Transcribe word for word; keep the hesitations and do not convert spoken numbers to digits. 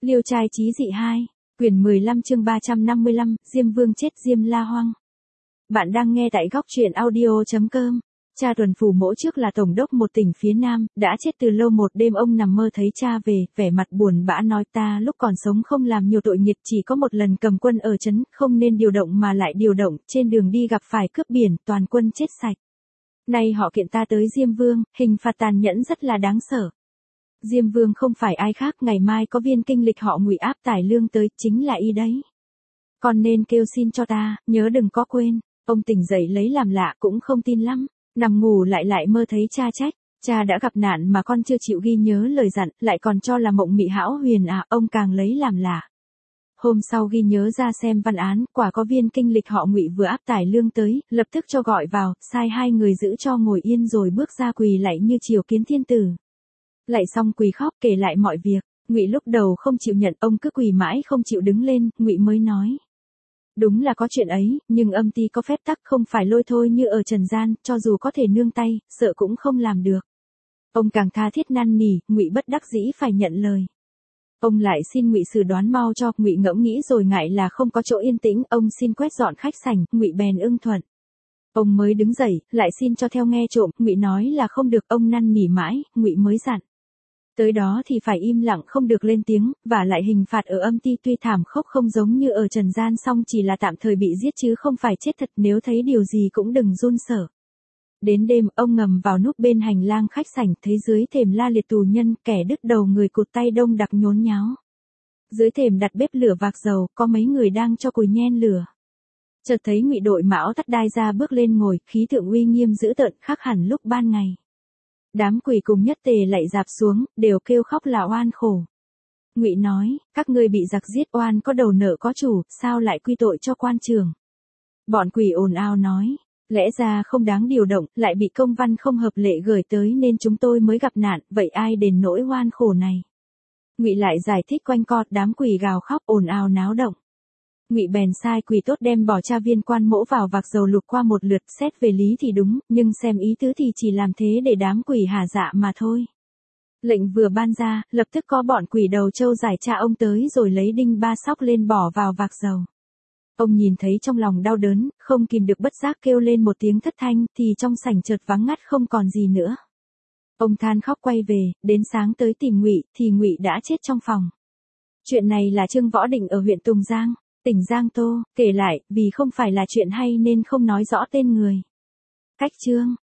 Liêu trai chí dị hai, quyển mười lăm chương ba trăm năm mươi lăm, Diêm Vương chết Diêm La Hoang. Bạn đang nghe tại góc truyện audio chấm com. Cha Tuần Phủ Mỗ trước là tổng đốc một tỉnh phía Nam, đã chết từ lâu. Một đêm ông nằm mơ thấy cha về, vẻ mặt buồn bã nói: ta lúc còn sống không làm nhiều tội nghiệp, chỉ có một lần cầm quân ở trấn, không nên điều động mà lại điều động, trên đường đi gặp phải cướp biển, toàn quân chết sạch. Nay họ kiện ta tới Diêm Vương, hình phạt tàn nhẫn rất là đáng sợ. Diêm Vương không phải ai khác, ngày mai có viên kinh lịch họ Ngụy áp tải lương tới, chính là y đấy. Con nên kêu xin cho ta, nhớ đừng có quên. Ông tỉnh dậy lấy làm lạ, cũng không tin lắm, nằm ngủ lại lại mơ thấy cha trách: cha đã gặp nạn mà con chưa chịu ghi nhớ lời dặn, lại còn cho là mộng mị hão huyền à. Ông càng lấy làm lạ. Hôm sau ghi nhớ ra xem văn án, quả có viên kinh lịch họ Ngụy vừa áp tải lương tới, lập tức cho gọi vào, sai hai người giữ cho ngồi yên rồi bước ra quỳ lạy như triều kiến thiên tử. Lạy xong quỳ khóc kể lại mọi việc. Ngụy lúc đầu không chịu nhận, ông cứ quỳ mãi không chịu đứng lên. Ngụy mới nói: đúng là có chuyện ấy, nhưng âm ty có phép tắc, không phải lôi thôi như ở trần gian, cho dù có thể nương tay, sợ cũng không làm được. Ông càng tha thiết năn nỉ, Ngụy bất đắc dĩ phải nhận lời. Ông lại xin Ngụy xử đoán mau cho. Ngụy ngẫm nghĩ rồi ngại là không có chỗ yên tĩnh, ông xin quét dọn khách sảnh. Ngụy bèn ưng thuận. Ông mới đứng dậy, lại xin cho theo nghe trộm. Ngụy nói là không được. Ông năn nỉ mãi, Ngụy mới dặn: tới đó thì phải im lặng, không được lên tiếng, và lại hình phạt ở âm ty tuy thảm khốc không giống như ở trần gian, song chỉ là tạm thời bị giết chứ không phải chết thật. Nếu thấy điều gì cũng đừng run sợ. Đến đêm, ông ngầm vào núp bên hành lang khách sảnh, thấy dưới thềm la liệt tù nhân, kẻ đứt đầu người cụt tay đông đặc nhốn nháo. Dưới thềm đặt bếp lửa vạc dầu, có mấy người đang cho cùi nhen lửa. Chợt thấy Ngụy đội mão tắt đai ra bước lên ngồi, khí thượng uy nghiêm dữ tợn, khác hẳn lúc ban ngày. Đám quỷ cùng nhất tề lạy rạp xuống, đều kêu khóc là oan khổ. Ngụy nói: các ngươi bị giặc giết, oan có đầu nợ có chủ, sao lại quy tội cho quan trường? Bọn quỷ ồn ào nói: lẽ ra không đáng điều động, lại bị công văn không hợp lệ gửi tới nên chúng tôi mới gặp nạn, vậy ai đền nỗi oan khổ này? Ngụy lại giải thích quanh co, đám quỷ gào khóc ồn ào náo động. Ngụy bèn sai quỷ tốt đem bỏ cha Viên Quan Mỗ vào vạc dầu luộc qua một lượt, xét về lý thì đúng, nhưng xem ý tứ thì chỉ làm thế để đám quỷ hả dạ mà thôi. Lệnh vừa ban ra, lập tức có bọn quỷ đầu trâu giải cha ông tới rồi lấy đinh ba sóc lên bỏ vào vạc dầu. Ông nhìn thấy trong lòng đau đớn, không kìm được bất giác kêu lên một tiếng thất thanh, thì trong sảnh chợt vắng ngắt không còn gì nữa. Ông than khóc quay về, đến sáng tới tìm Ngụy, thì Ngụy đã chết trong phòng. Chuyện này là Trương Võ Định ở huyện Tùng Giang, tỉnh Giang Tô, kể lại, vì không phải là chuyện hay nên không nói rõ tên người. Cách chương.